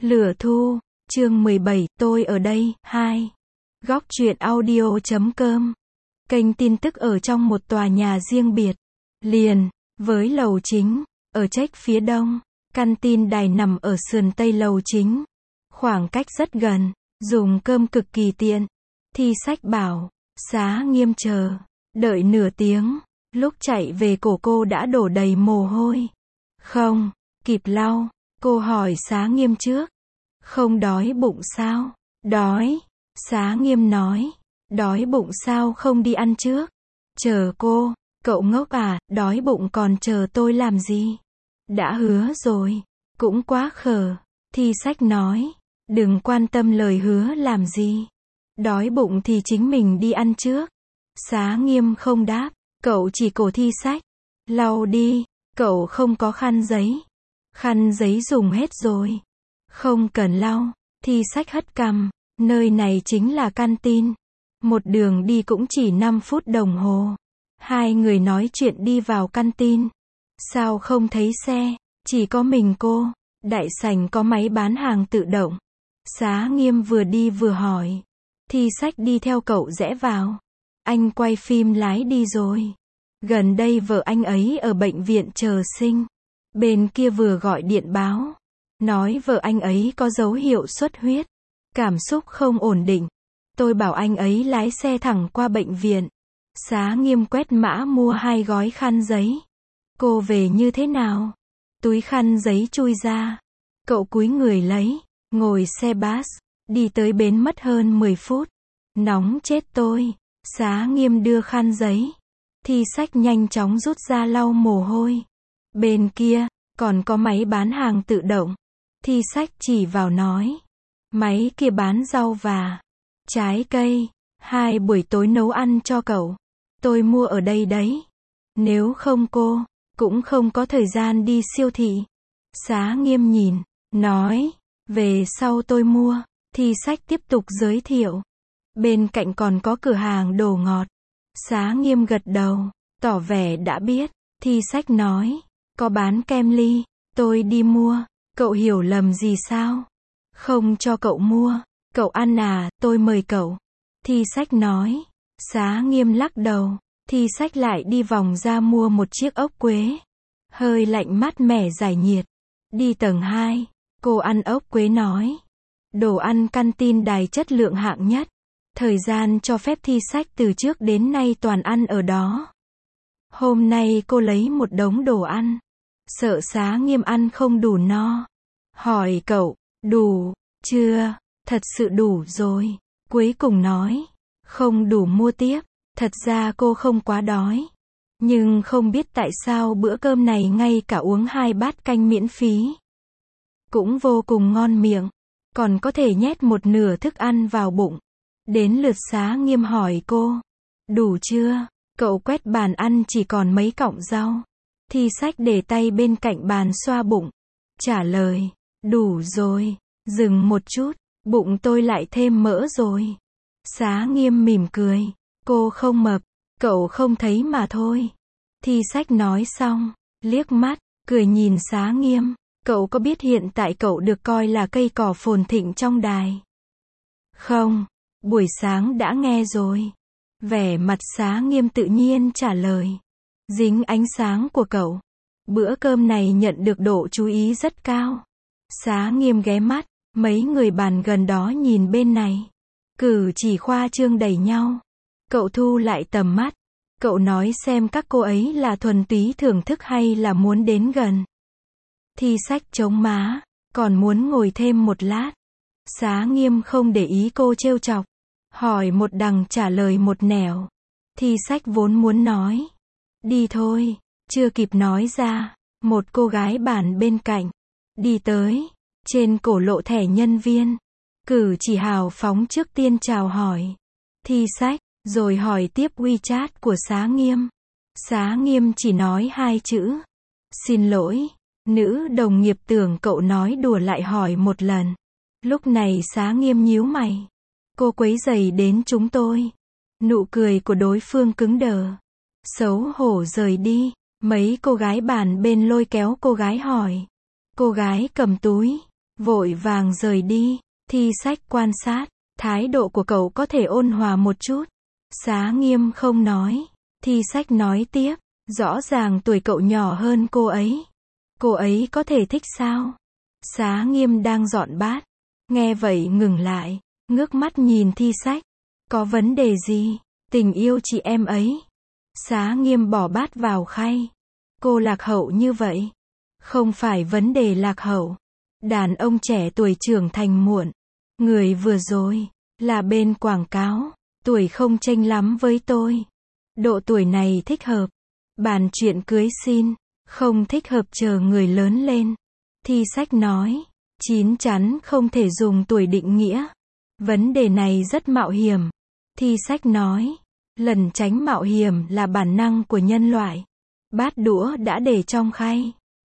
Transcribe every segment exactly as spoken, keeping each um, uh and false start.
Lửa thu, chương mười bảy, tôi ở đây, hai. Góc truyện audio chấm com. Kênh tin tức ở trong một tòa nhà riêng biệt. Liền, với lầu chính, ở trách phía đông, căn tin đài nằm ở sườn tây lầu chính. Khoảng cách rất gần, dùng cơm cực kỳ tiện. Thi sách bảo, Xá Nghiêm chờ, đợi nửa tiếng, lúc chạy về cổ cô đã đổ đầy mồ hôi. Không, kịp lau, cô hỏi Xá Nghiêm trước. Không đói bụng sao? Đói. Xá Nghiêm nói. Đói bụng sao không đi ăn trước? Chờ cô, cậu ngốc à, đói bụng còn chờ tôi làm gì? Đã hứa rồi. Cũng quá khờ. Thi sách nói. Đừng quan tâm lời hứa làm gì. Đói bụng thì chính mình đi ăn trước. Xá Nghiêm không đáp. Cậu chỉ cổ Thi sách. Lau đi. Cậu không có khăn giấy. Khăn giấy dùng hết rồi. Không cần lau. Thi sách hất cằm. Nơi này chính là căn tin. Một đường đi cũng chỉ năm phút đồng hồ. Hai người nói chuyện đi vào căn tin. Sao không thấy xe? Chỉ có mình cô. Đại sảnh có máy bán hàng tự động. Xá Nghiêm vừa đi vừa hỏi. Thi sách đi theo cậu rẽ vào. Anh quay phim lái đi rồi. Gần đây vợ anh ấy ở bệnh viện chờ sinh. Bên kia vừa gọi điện báo. Nói vợ anh ấy có dấu hiệu xuất huyết. Cảm xúc không ổn định. Tôi bảo anh ấy lái xe thẳng qua bệnh viện. Xá Nghiêm quét mã mua hai gói khăn giấy. Cô về như thế nào? Túi khăn giấy chui ra. Cậu cúi người lấy. Ngồi xe bus. Đi tới bến mất hơn mười phút. Nóng chết tôi. Xá Nghiêm đưa khăn giấy. Thi sách nhanh chóng rút ra lau mồ hôi. Bên kia, còn có máy bán hàng tự động. Thi sách chỉ vào nói. Máy kia bán rau và trái cây. Hai buổi tối nấu ăn cho cậu. Tôi mua ở đây đấy. Nếu không cô, cũng không có thời gian đi siêu thị. Xá Nghiêm nhìn, nói. Về sau tôi mua. Thi sách tiếp tục giới thiệu. Bên cạnh còn có cửa hàng đồ ngọt. Xá Nghiêm gật đầu, tỏ vẻ đã biết. Thi sách nói. Có bán kem ly. Tôi đi mua. Cậu hiểu lầm gì sao? Không cho cậu mua. Cậu ăn à, tôi mời cậu. Thi sách nói. Xá Nghiêm lắc đầu. Thi sách lại đi vòng ra mua một chiếc ốc quế. Hơi lạnh mát mẻ giải nhiệt. Đi tầng hai. Cô ăn ốc quế nói. Đồ ăn căn tin đài chất lượng hạng nhất. Thời gian cho phép Thi sách từ trước đến nay toàn ăn ở đó. Hôm nay cô lấy một đống đồ ăn. Sợ Xá Nghiêm ăn không đủ no. Hỏi cậu, đủ, chưa? Thật sự đủ rồi. Cuối cùng nói. Không đủ mua tiếp. Thật ra cô không quá đói. Nhưng không biết tại sao bữa cơm này ngay cả uống hai bát canh miễn phí. Cũng vô cùng ngon miệng. Còn có thể nhét một nửa thức ăn vào bụng. Đến lượt Xá Nghiêm hỏi cô. Đủ chưa? Cậu quét bàn ăn chỉ còn mấy cọng rau. Thi sách để tay bên cạnh bàn xoa bụng. Trả lời. Đủ rồi. Dừng một chút. Bụng tôi lại thêm mỡ rồi. Xá Nghiêm mỉm cười. Cô không mập. Cậu không thấy mà thôi. Thi sách nói xong. Liếc mắt. Cười nhìn Xá Nghiêm. Cậu có biết hiện tại cậu được coi là cây cỏ phồn thịnh trong đài? Không. Buổi sáng đã nghe rồi. Vẻ mặt Xá Nghiêm tự nhiên trả lời. Dính ánh sáng của cậu. Bữa cơm này nhận được độ chú ý rất cao. Xá Nghiêm ghé mắt. Mấy người bàn gần đó nhìn bên này. Cử chỉ khoa trương đẩy nhau. Cậu thu lại tầm mắt. Cậu nói xem các cô ấy là thuần túy thưởng thức hay là muốn đến gần. Thi sách chống má. Còn muốn ngồi thêm một lát. Xá Nghiêm không để ý cô trêu chọc. Hỏi một đằng trả lời một nẻo. Thi sách vốn muốn nói. Đi thôi. Chưa kịp nói ra. Một cô gái bàn bên cạnh. Đi tới. Trên cổ lộ thẻ nhân viên. Cử chỉ hào phóng trước tiên chào hỏi. Thi sách. Rồi hỏi tiếp WeChat của Xá Nghiêm. Xá Nghiêm chỉ nói hai chữ. Xin lỗi. Nữ đồng nghiệp tưởng cậu nói đùa lại hỏi một lần. Lúc này Xá Nghiêm nhíu mày. Cô quấy rầy đến chúng tôi. Nụ cười của đối phương cứng đờ. Xấu hổ rời đi. Mấy cô gái bàn bên lôi kéo cô gái hỏi. Cô gái cầm túi. vội vàng rời đi. Thi Sách quan sát, thái độ của cậu có thể ôn hòa một chút. Xá Nghiêm không nói. Thi Sách nói tiếp, rõ ràng tuổi cậu nhỏ hơn cô ấy. Cô ấy có thể thích sao? Xá Nghiêm đang dọn bát. Nghe vậy ngừng lại, ngước mắt nhìn Thi Sách. Có vấn đề gì? Tình yêu chị em ấy. Xá Nghiêm bỏ bát vào khay. Cô lạc hậu như vậy. Không phải vấn đề lạc hậu. Đàn ông trẻ tuổi trưởng thành muộn. Người vừa rồi, là bên quảng cáo. Tuổi không chênh lắm với tôi. Độ tuổi này thích hợp. Bàn chuyện cưới xin. Không thích hợp chờ người lớn lên. Thi Sách nói. Chín chắn không thể dùng tuổi định nghĩa. Vấn đề này rất mạo hiểm. Thi Sách nói. Lẩn tránh mạo hiểm là bản năng của nhân loại. Bát đũa đã để trong khay.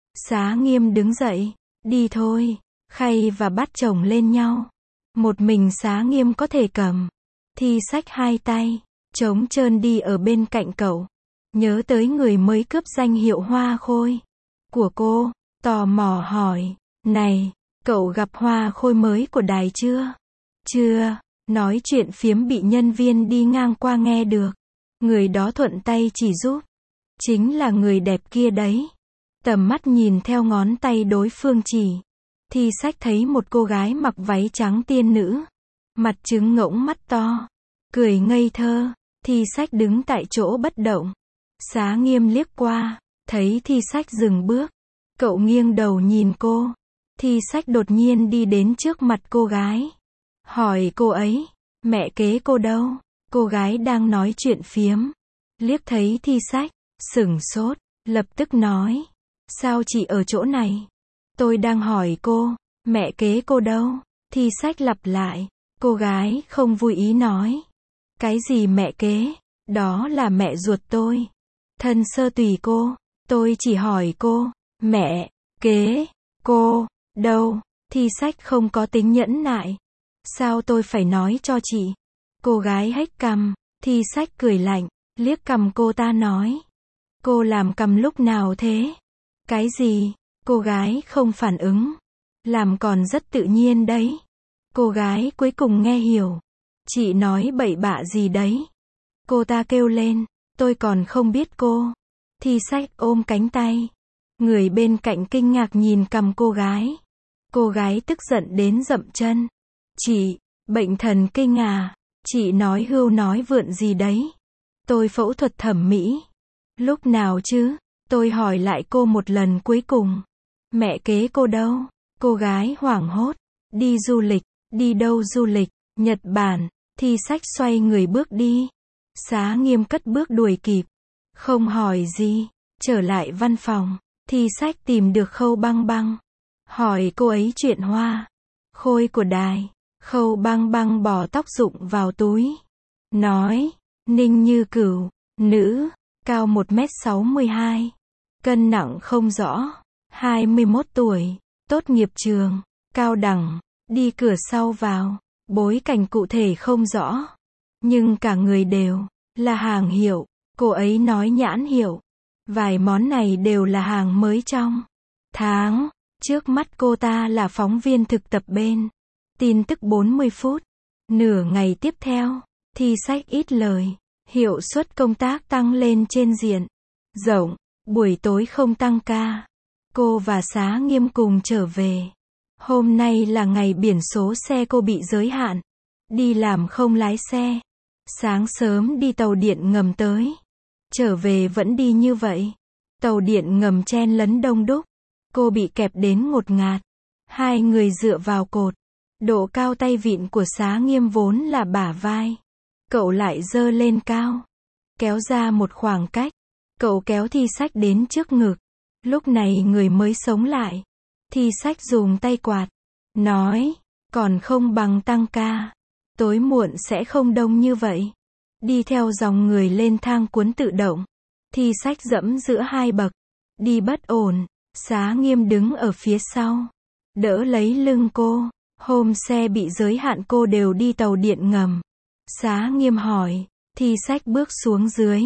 Xá Nghiêm đứng dậy. Đi thôi. Khay và bát chồng lên nhau. Một mình Xá Nghiêm có thể cầm. Thi Sách hai tay trống trơn đi ở bên cạnh cậu. Nhớ tới người mới cướp danh hiệu hoa khôi của cô, tò mò hỏi. Này, cậu gặp hoa khôi mới của đài chưa? Chưa. Nói chuyện phiếm bị nhân viên đi ngang qua nghe được. Người đó thuận tay chỉ giúp. Chính là người đẹp kia đấy. Tầm mắt nhìn theo ngón tay đối phương chỉ. Thi Sách thấy một cô gái mặc váy trắng tiên nữ. Mặt trứng ngỗng mắt to. Cười ngây thơ. Thi Sách đứng tại chỗ bất động. Xá Nghiêm liếc qua. Thấy Thi Sách dừng bước. Cậu nghiêng đầu nhìn cô. Thi Sách đột nhiên đi đến trước mặt cô gái. Hỏi cô ấy. Mẹ kế cô đâu? Cô gái đang nói chuyện phiếm. Liếc thấy Thi Sách. Sửng sốt. Lập tức nói. Sao chị ở chỗ này? Tôi đang hỏi cô. Mẹ kế cô đâu? Thi Sách lặp lại. Cô gái không vui ý nói. Cái gì mẹ kế? Đó là mẹ ruột tôi. Thân sơ tùy cô. Tôi chỉ hỏi cô. Mẹ kế cô đâu? Thi Sách không có tính nhẫn nại. Sao tôi phải nói cho chị? Cô gái hếch cằm. Thi Sách cười lạnh. Liếc cằm cô ta nói. Cô làm cằm lúc nào thế? Cái gì? Cô gái không phản ứng. Làm còn rất tự nhiên đấy. Cô gái cuối cùng nghe hiểu. Chị nói bậy bạ gì đấy? Cô ta kêu lên. Tôi còn không biết cô. Thi Sách ôm cánh tay. Người bên cạnh kinh ngạc nhìn cằm cô gái. Cô gái tức giận đến dậm chân. Chị, bệnh thần kinh à? Chị nói hưu nói vượn gì đấy? Tôi phẫu thuật thẩm mỹ. Lúc nào chứ? Tôi hỏi lại cô một lần cuối cùng. Mẹ kế cô đâu? Cô gái hoảng hốt. Đi du lịch. Đi đâu du lịch? Nhật Bản. Thi Sách xoay người bước đi. Xá Nghiêm cất bước đuổi kịp. Không hỏi gì. Trở lại văn phòng. Thi Sách tìm được Khâu Băng Băng. Hỏi cô ấy chuyện hoa khôi của đài. Khâu Băng Băng bỏ tóc rụng vào túi. Nói. Ninh Như Cửu. Nữ. Cao một mét sáu mươi hai. Cân nặng không rõ. hai mươi mốt tuổi. Tốt nghiệp trường. Cao đẳng. Đi cửa sau vào. Bối cảnh cụ thể không rõ. Nhưng cả người đều là hàng hiệu. Cô ấy nói nhãn hiệu. Vài món này đều là hàng mới trong tháng. Trước mắt cô ta là phóng viên thực tập bên tin tức bốn mươi phút. Nửa ngày tiếp theo, Thi Sách ít lời. Hiệu suất công tác tăng lên trên diện rộng. Buổi tối không tăng ca. Cô và Xá Nghiêm cùng trở về. Hôm nay là ngày biển số xe cô bị giới hạn. Đi làm không lái xe. Sáng sớm đi tàu điện ngầm tới. Trở về vẫn đi như vậy. Tàu điện ngầm chen lấn đông đúc. Cô bị kẹp đến ngột ngạt. Hai người dựa vào cột. Độ cao tay vịn của Xá Nghiêm vốn là bả vai. Cậu lại giơ lên cao. Kéo ra một khoảng cách. Cậu kéo Thi Sách đến trước ngực. Lúc này người mới sống lại. Thi Sách dùng tay quạt. Nói. Còn không bằng tăng ca. Tối muộn sẽ không đông như vậy. Đi theo dòng người lên thang cuốn tự động. Thi Sách dẫm giữa hai bậc. Đi bất ổn. Xá Nghiêm đứng ở phía sau. Đỡ lấy lưng cô. Hôm xe bị giới hạn cô đều đi tàu điện ngầm. Xá Nghiêm hỏi. Thi Sách bước xuống dưới.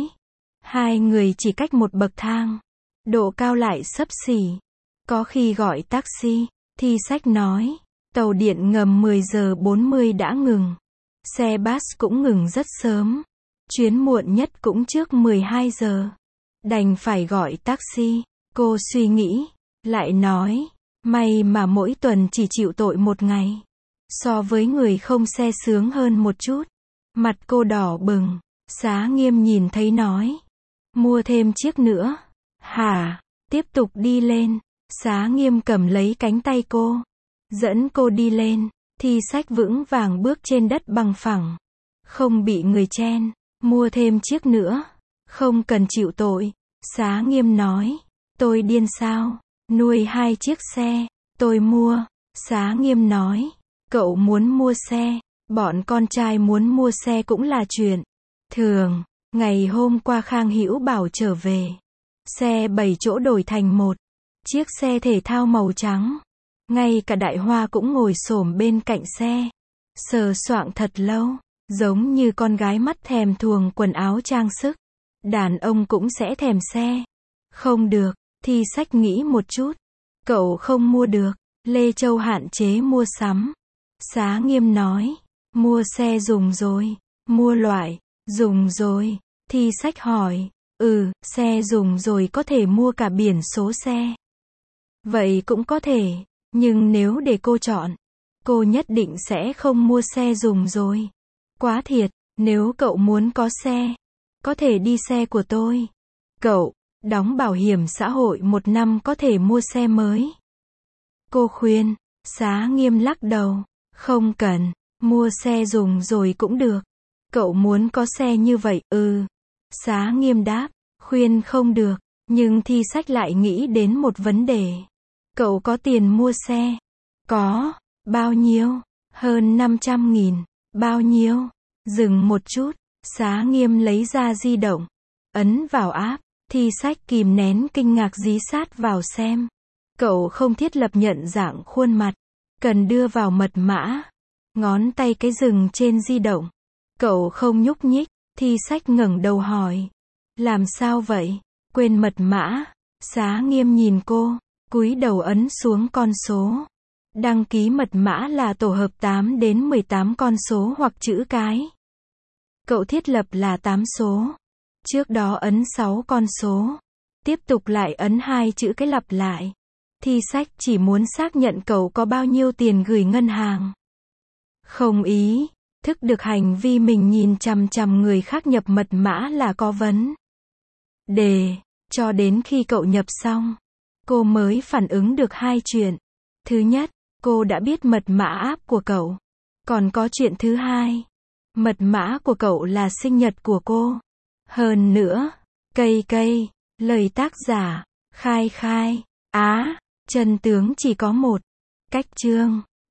Hai người chỉ cách một bậc thang. Độ cao lại xấp xỉ. Có khi gọi taxi. Thi sách nói. Tàu điện ngầm mười giờ bốn mươi đã ngừng. Xe bus cũng ngừng rất sớm. Chuyến muộn nhất cũng trước mười hai giờ. Đành phải gọi taxi. Cô suy nghĩ. Lại nói. May mà mỗi tuần chỉ chịu tội một ngày. So với người không xe sướng hơn một chút. Mặt cô đỏ bừng. Xá Nghiêm nhìn thấy nói. Mua thêm chiếc nữa. Hả? Tiếp tục đi lên. Xá Nghiêm cầm lấy cánh tay cô. Dẫn cô đi lên. Thi sách vững vàng bước trên đất bằng phẳng. Không bị người chen. Mua thêm chiếc nữa. Không cần chịu tội. Xá Nghiêm nói. Tôi điên sao? Nuôi hai chiếc xe. Tôi mua. Xá Nghiêm nói. Cậu muốn mua xe. Bọn con trai muốn mua xe cũng là chuyện thường. Ngày hôm qua Khang Hữu bảo trở về. Xe bảy chỗ đổi thành một chiếc xe thể thao màu trắng. Ngay cả Đại Hoa cũng ngồi xổm bên cạnh xe. Sờ soạng thật lâu. Giống như con gái mắt thèm thuồng quần áo trang sức. Đàn ông cũng sẽ thèm xe. Không được. Thi sách nghĩ một chút. Cậu không mua được. Lê Châu hạn chế mua sắm. Xá Nghiêm nói. Mua xe dùng rồi. Mua loại dùng rồi. Thi sách hỏi. Ừ, xe dùng rồi có thể mua cả biển số xe. Vậy cũng có thể. Nhưng nếu để cô chọn, cô nhất định sẽ không mua xe dùng rồi. Quá thiệt. Nếu cậu muốn có xe, có thể đi xe của tôi. Cậu đóng bảo hiểm xã hội một năm có thể mua xe mới. Cô khuyên. Xá Nghiêm lắc đầu. Không cần. Mua xe dùng rồi cũng được. Cậu muốn có xe như vậy. Ừ. Xá Nghiêm đáp. Khuyên không được. Nhưng Thi sách lại nghĩ đến một vấn đề. Cậu có tiền mua xe? Có. Bao nhiêu? Hơn năm trăm nghìn. Bao nhiêu? Dừng một chút. Xá Nghiêm lấy ra di động. Ấn vào app. Thi sách kìm nén kinh ngạc dí sát vào xem. Cậu không thiết lập nhận dạng khuôn mặt. Cần đưa vào mật mã. Ngón tay cái dừng trên di động. Cậu không nhúc nhích. Thi sách ngẩng đầu hỏi. Làm sao vậy? Quên mật mã. Xá Nghiêm nhìn cô. Cúi đầu ấn xuống con số. Đăng ký mật mã là tổ hợp tám đến mười tám con số hoặc chữ cái. Cậu thiết lập là tám số. Trước đó ấn sáu con số. Tiếp tục lại ấn hai chữ cái lặp lại. Thi sách chỉ muốn xác nhận cậu có bao nhiêu tiền gửi ngân hàng. Không ý thức được hành vi mình nhìn chằm chằm người khác nhập mật mã là có vấn đề. Cho đến khi cậu nhập xong, cô mới phản ứng được hai chuyện. Thứ nhất, cô đã biết mật mã app của cậu. Còn có chuyện thứ hai. Mật mã của cậu là sinh nhật của cô. Hơn nữa, cây cây, lời tác giả, khai khai, á, chân tướng chỉ có một. Cách chương.